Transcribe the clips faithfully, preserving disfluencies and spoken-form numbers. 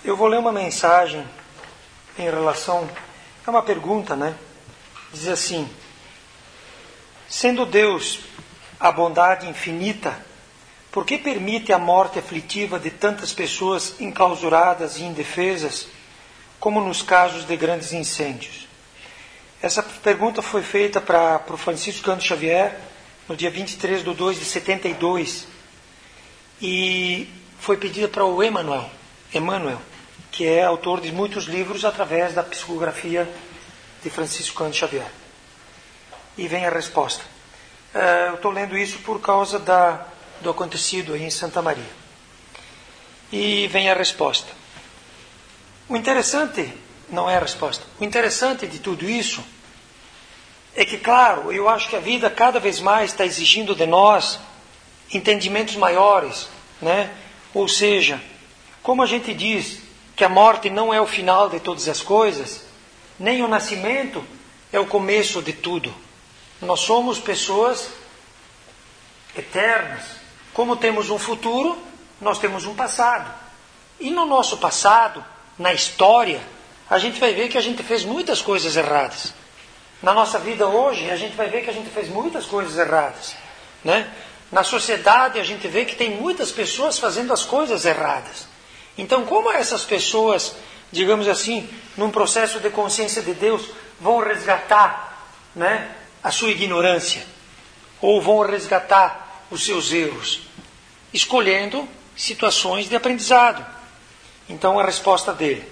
Eu vou ler uma mensagem em relação... É uma pergunta, né? Diz assim: sendo Deus a bondade infinita, por que permite a morte aflitiva de tantas pessoas enclausuradas e indefesas, como nos casos de grandes incêndios? Essa pergunta foi feita para o Francisco Cândido Xavier no dia vinte e três de dois de setenta e dois e foi pedida para o Emmanuel, Emmanuel, que é autor de muitos livros através da psicografia de Francisco Cândido Xavier. E vem a resposta. Uh, eu estou lendo isso por causa da, do acontecido aí em Santa Maria. E vem a resposta. O interessante, não é a resposta, o interessante de tudo isso é que, claro, eu acho que a vida cada vez mais está exigindo de nós entendimentos maiores, né? Ou seja, como a gente diz que a morte não é o final de todas as coisas, nem o nascimento é o começo de tudo. Nós somos pessoas eternas. Como temos um futuro, nós temos um passado. E no nosso passado, na história, a gente vai ver que a gente fez muitas coisas erradas. Na nossa vida hoje, a gente vai ver que a gente fez muitas coisas erradas, né? Na sociedade, a gente vê que tem muitas pessoas fazendo as coisas erradas. Então, como essas pessoas, digamos assim, num processo de consciência de Deus, vão resgatar, né, a sua ignorância? Ou vão resgatar os seus erros? Escolhendo situações de aprendizado. Então, a resposta dele: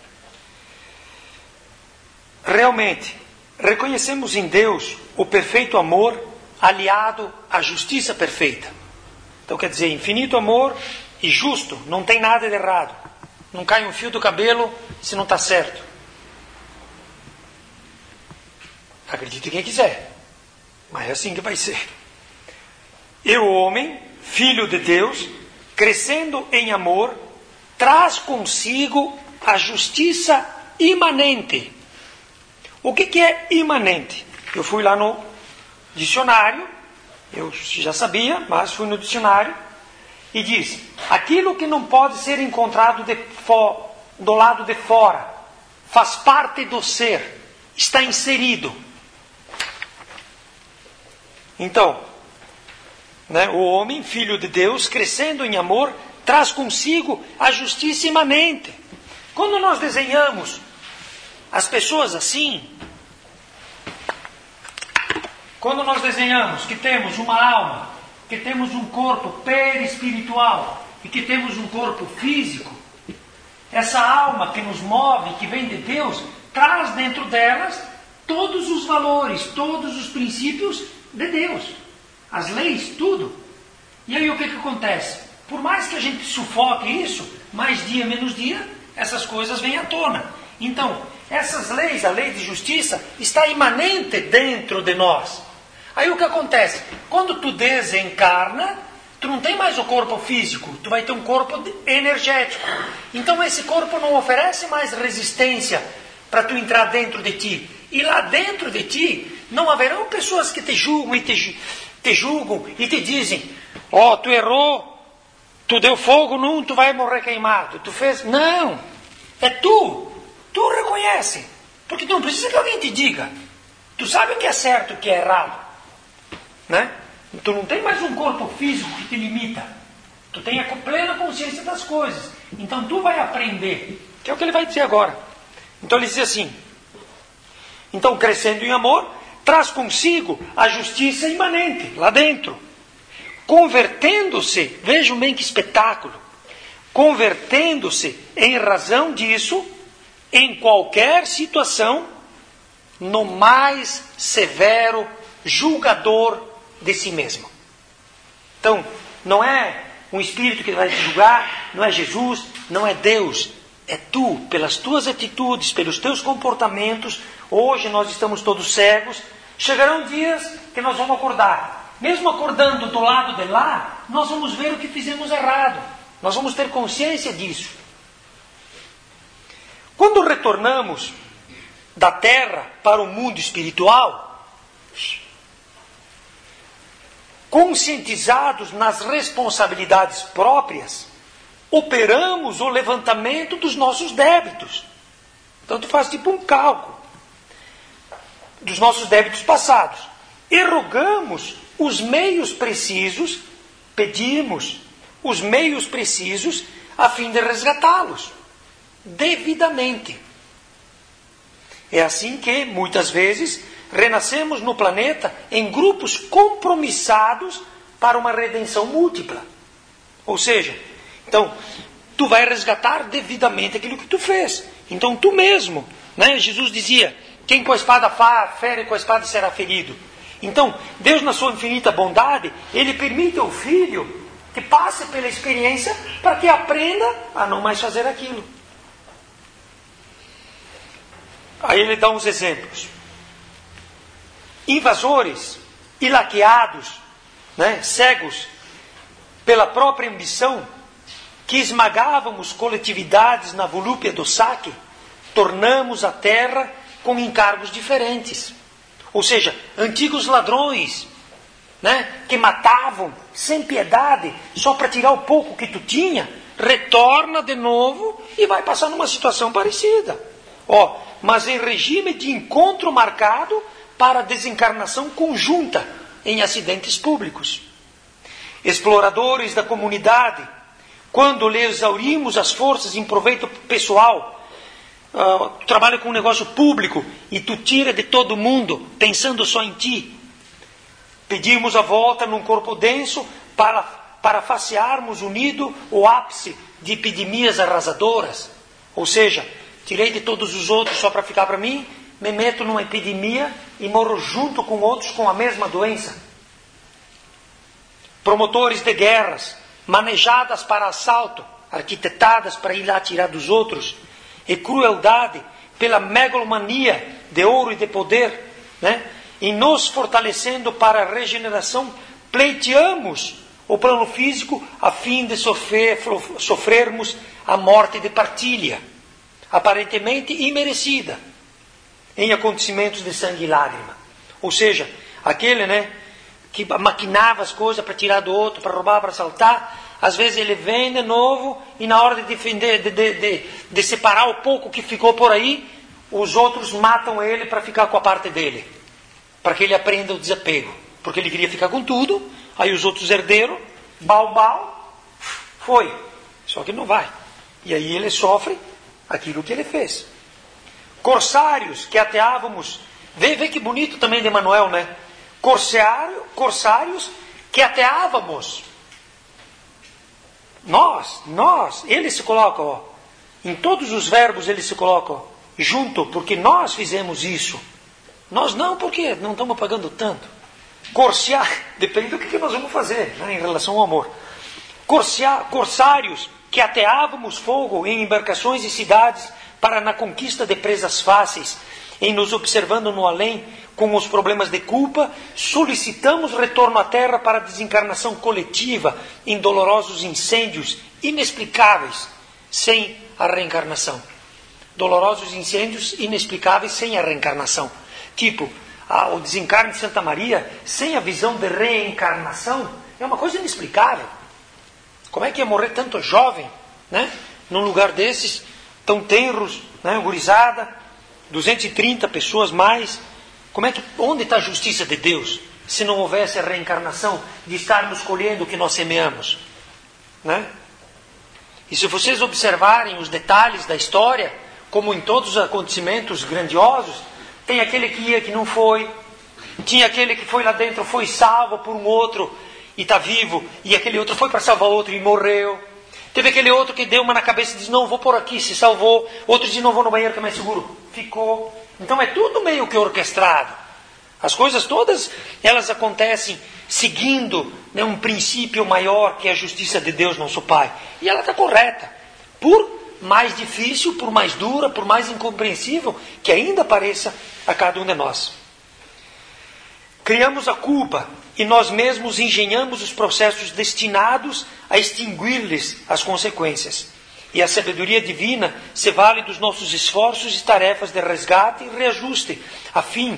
realmente, reconhecemos em Deus o perfeito amor aliado à justiça perfeita. Então, quer dizer, infinito amor e justo, não tem nada de errado. Não cai um fio do cabelo se não está certo. Acredite quem quiser, mas é assim que vai ser. E o homem, filho de Deus, crescendo em amor, traz consigo a justiça imanente. O que, que é imanente? Eu fui lá no dicionário, eu já sabia, mas fui no dicionário, e diz: aquilo que não pode ser encontrado de fo- do lado de fora, faz parte do ser, está inserido. Então, né, o homem, filho de Deus, crescendo em amor, traz consigo a justiça imanente. Quando nós desenhamos as pessoas assim, quando nós desenhamos que temos uma alma, que temos um corpo perispiritual e que temos um corpo físico, essa alma que nos move, que vem de Deus, traz dentro delas todos os valores, todos os princípios de Deus, as leis, tudo. E aí o que, que acontece? Por mais que a gente sufoque isso, mais dia menos dia, essas coisas vêm à tona. Então, essas leis, a lei de justiça, está imanente dentro de nós. Aí o que acontece? Quando tu desencarna, tu não tem mais o corpo físico, tu vai ter um corpo energético. Então esse corpo não oferece mais resistência para tu entrar dentro de ti. E lá dentro de ti não haverão pessoas que te julgam e te, te julgam e te dizem: ó, oh, tu errou, tu deu fogo num, tu vai morrer queimado. Tu fez... Não, é tu. Tu reconhece. Porque tu não precisa que alguém te diga. Tu sabe o que é certo e o que é errado. Né? Tu não tem mais um corpo físico que te limita. Tu tem a plena consciência das coisas. Então tu vai aprender. Que é o que ele vai dizer agora. Então ele diz assim: então, crescendo em amor, traz consigo a justiça imanente, lá dentro. Convertendo-se, vejam bem que espetáculo, convertendo-se em razão disso, em qualquer situação, no mais severo julgador de si mesmo. Então, não é um espírito que vai te julgar, não é Jesus, não é Deus, é tu, pelas tuas atitudes, pelos teus comportamentos. Hoje nós estamos todos cegos, chegarão dias que nós vamos acordar. Mesmo acordando do lado de lá, nós vamos ver o que fizemos errado. Nós vamos ter consciência disso. Quando retornamos da terra para o mundo espiritual, conscientizados nas responsabilidades próprias, operamos o levantamento dos nossos débitos. Então tu faz tipo um cálculo dos nossos débitos passados. E rogamos os meios precisos, pedimos os meios precisos a fim de resgatá-los devidamente. É assim que, muitas vezes, renascemos no planeta em grupos compromissados para uma redenção múltipla. Ou seja, então, tu vai resgatar devidamente aquilo que tu fez. Então, tu mesmo, né? Jesus dizia, quem com a espada fere, com a espada será ferido. Então, Deus, na sua infinita bondade, Ele permite ao filho que passe pela experiência para que aprenda a não mais fazer aquilo. Aí ele dá uns exemplos. Invasores e laqueados, né, cegos pela própria ambição, que esmagávamos coletividades na volúpia do saque, tornamos a terra com encargos diferentes. Ou seja, antigos ladrões, né, que matavam sem piedade, só para tirar o pouco que tu tinha, retorna de novo e vai passar numa situação parecida. Ó, mas em regime de encontro marcado para desencarnação conjunta em acidentes públicos. Exploradores da comunidade, quando lhe exaurimos as forças em proveito pessoal, uh, tu trabalha com um negócio público e tu tira de todo mundo, pensando só em ti. Pedimos a volta num corpo denso para, para facearmos unido o ápice de epidemias arrasadoras. Ou seja, tirei de todos os outros só para ficar para mim, me meto numa epidemia e morro junto com outros com a mesma doença. Promotores de guerras, manejadas para assalto, arquitetadas para ir lá tirar dos outros, e crueldade pela megalomania de ouro e de poder, né? E nos fortalecendo para a regeneração, pleiteamos o plano físico a fim de sofrer, sofrermos a morte de partilha, aparentemente imerecida, em acontecimentos de sangue e lágrima. Ou seja, aquele, né, que maquinava as coisas para tirar do outro, para roubar, para assaltar, às vezes ele vem de novo e na hora de defender, de, de, de, de separar o pouco que ficou por aí, os outros matam ele para ficar com a parte dele, para que ele aprenda o desapego, porque ele queria ficar com tudo, aí os outros herderam, bau, bau, foi, só que não vai, e aí ele sofre aquilo que ele fez. Corsários que ateávamos, vê, vê que bonito também de Emmanuel, né? Corsário, corsários que ateávamos. Nós, nós, ele se coloca, ó, em todos os verbos ele se coloca, ó, junto, porque nós fizemos isso. Nós não, porque não estamos pagando tanto. Corsear, depende do que nós vamos fazer, né, em relação ao amor. Corsear, corsários que ateávamos fogo em embarcações e cidades para na conquista de presas fáceis, em nos observando no além com os problemas de culpa, solicitamos retorno à Terra para a desencarnação coletiva em dolorosos incêndios inexplicáveis sem a reencarnação. Dolorosos incêndios inexplicáveis sem a reencarnação. Tipo, a, o desencarne de Santa Maria sem a visão de reencarnação é uma coisa inexplicável. Como é que ia morrer tanto jovem, né, num lugar desses, tão tenros, né, gurizada, duzentas e trinta pessoas mais. Como é que, onde está a justiça de Deus se não houvesse a reencarnação de estarmos colhendo o que nós semeamos, né? E se vocês observarem os detalhes da história, como em todos os acontecimentos grandiosos, tem aquele que ia que não foi, tinha aquele que foi lá dentro, foi salvo por um outro e está vivo, e aquele outro foi para salvar outro e morreu. Teve aquele outro que deu uma na cabeça e disse, não, vou por aqui, se salvou. Outro disse, não, vou no banheiro que é mais seguro. Ficou. Então é tudo meio que orquestrado. As coisas todas, elas acontecem seguindo, né, um princípio maior que é a justiça de Deus, nosso Pai. E ela está correta. Por mais difícil, por mais dura, por mais incompreensível que ainda pareça a cada um de nós. Criamos a culpa e nós mesmos engenhamos os processos destinados a extinguir-lhes as consequências. E a sabedoria divina se vale dos nossos esforços e tarefas de resgate e reajuste, a fim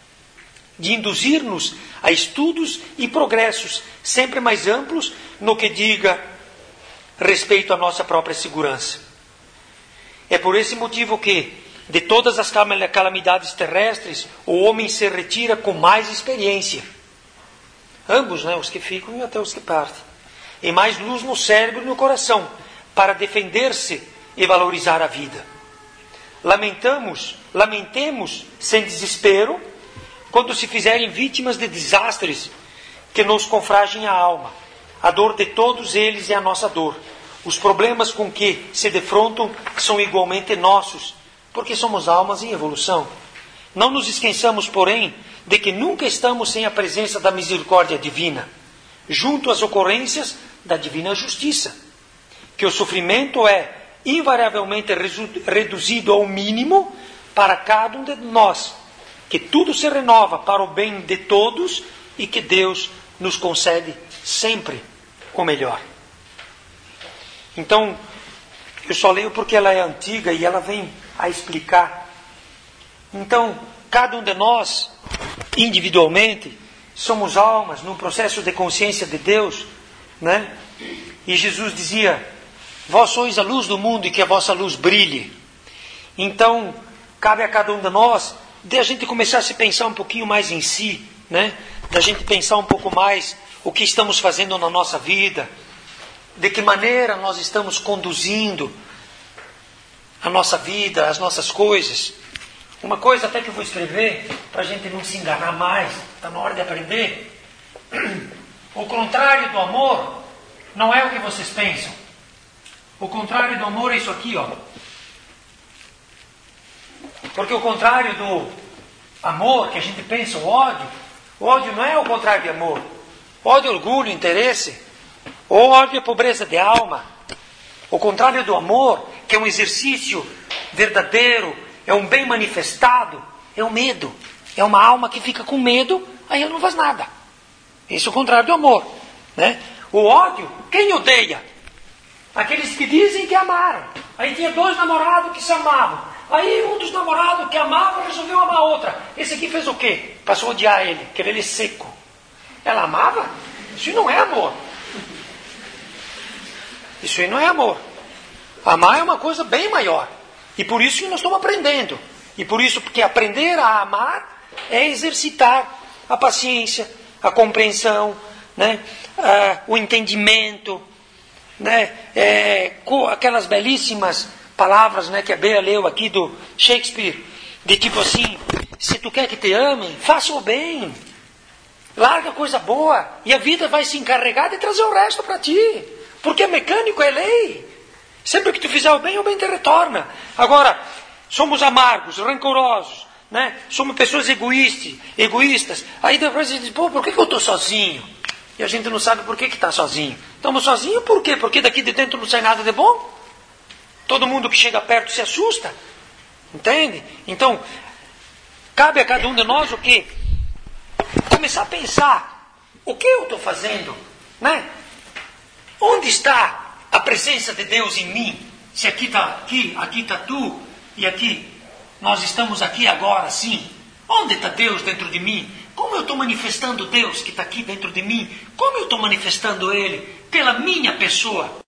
de induzir-nos a estudos e progressos sempre mais amplos no que diga respeito à nossa própria segurança. É por esse motivo que, de todas as calamidades terrestres, o homem se retira com mais experiência. Ambos, né, os que ficam e até os que partem. E mais luz no cérebro e no coração, para defender-se e valorizar a vida. Lamentamos, lamentemos sem desespero, quando se fizerem vítimas de desastres que nos confragem a alma. A dor de todos eles é a nossa dor. Os problemas com que se defrontam são igualmente nossos, porque somos almas em evolução. Não nos esqueçamos, porém, de que nunca estamos sem a presença da misericórdia divina, junto às ocorrências da divina justiça, que o sofrimento é invariavelmente reduzido ao mínimo para cada um de nós, que tudo se renova para o bem de todos e que Deus nos concede sempre o melhor. Então, eu só leio porque ela é antiga e ela vem a explicar. Então, cada um de nós, individualmente, somos almas num processo de consciência de Deus, né? E Jesus dizia: vós sois a luz do mundo e que a vossa luz brilhe. Então, cabe a cada um de nós de a gente começar a se pensar um pouquinho mais em si, né? Da gente pensar um pouco mais o que estamos fazendo na nossa vida, de que maneira nós estamos conduzindo a nossa vida, as nossas coisas. Uma coisa até que eu vou escrever, para a gente não se enganar mais, está na hora de aprender. O contrário do amor não é o que vocês pensam. O contrário do amor é isso aqui, ó. Porque o contrário do amor, que a gente pensa, o ódio, o ódio não é o contrário de amor. O ódio é orgulho, interesse. O ódio é pobreza de alma. O contrário do amor, que é um exercício verdadeiro, é um bem manifestado, é o medo. É uma alma que fica com medo, aí ela não faz nada. Esse é o contrário do amor, né? O ódio, quem odeia? Aqueles que dizem que amaram. Aí tinha dois namorados que se amavam. Aí um dos namorados que amava resolveu amar a outra. Esse aqui fez o quê? Passou a odiar ele, querer ele seco. Ela amava? Isso não é amor. Isso aí não é amor. Amar é uma coisa bem maior. E por isso que nós estamos aprendendo. E por isso que aprender a amar é exercitar a paciência, a compreensão, né? ah, o entendimento, né? É, com aquelas belíssimas palavras, né, que a Bea leu aqui do Shakespeare, de tipo assim: se tu quer que te amem, faça o bem, larga coisa boa, e a vida vai se encarregar de trazer o resto para ti, porque mecânico é lei. Sempre que tu fizer o bem, o bem te retorna. Agora, somos amargos, rancorosos, né? Somos pessoas egoístas, egoístas. Aí depois a gente diz: pô, por que, que eu estou sozinho? E a gente não sabe por que está sozinho. Estamos sozinhos por quê? Porque daqui de dentro não sai nada de bom? Todo mundo que chega perto se assusta. Entende? Então, cabe a cada um de nós o quê? Começar a pensar: o que eu estou fazendo? Né? Onde está a presença de Deus em mim? Se aqui está aqui, aqui está tu, e aqui nós estamos aqui agora, sim. Onde está Deus dentro de mim? Como eu estou manifestando Deus que está aqui dentro de mim? Como eu estou manifestando Ele? Pela minha pessoa.